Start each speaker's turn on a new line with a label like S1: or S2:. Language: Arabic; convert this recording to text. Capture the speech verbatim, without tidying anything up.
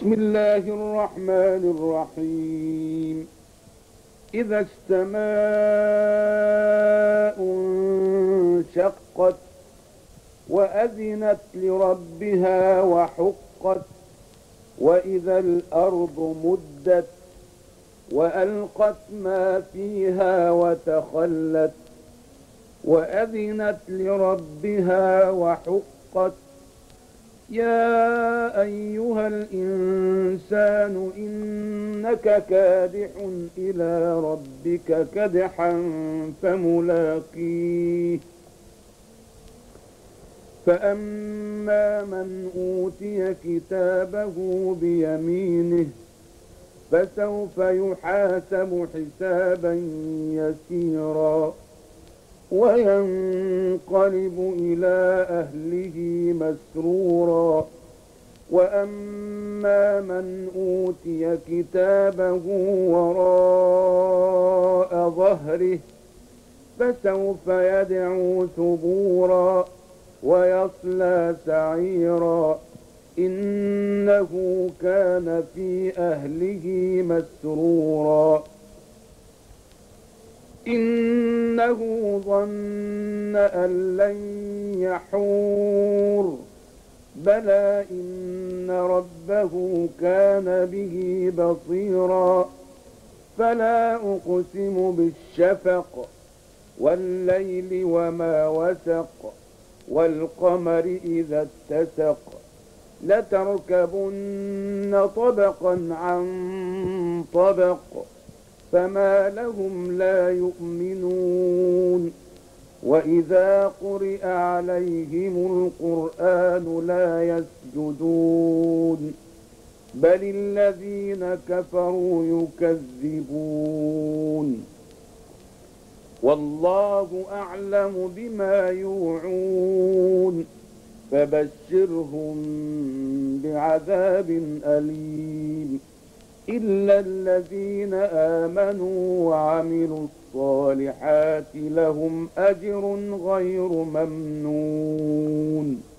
S1: بسم الله الرحمن الرحيم. إذا السماء انشقت وأذنت لربها وحقت، وإذا الأرض مدت وألقت ما فيها وتخلت، وأذنت لربها وحقت. يا أيها الإنسان إنك كادح إلى ربك كدحا فملاقيه. فأما من أوتي كتابه بيمينه فسوف يحاسب حسابا يسيرا، وينقلب إلى أهله مسرورا. وأما من أوتي كتابه وراء ظهره فسوف يدعو ثبورا ويصلى سعيرا، إنه كان في أهله مسرورا. إنه ظن أن لن يحور، بلى إن ربه كان به بصيرا. فلا أقسم بالشفق والليل وما وسق، والقمر إذا اتسق، لتركبن طبقا عن طبق، فما لهم لا يؤمنون. وإذا قرئ عليهم القرآن لا يسجدون، بل الذين كفروا يكذبون. والله أعلم بما يوعون، فبشرهم بعذاب أليم، إلا الذين آمنوا وعملوا الصالحات لهم أجر غير ممنون.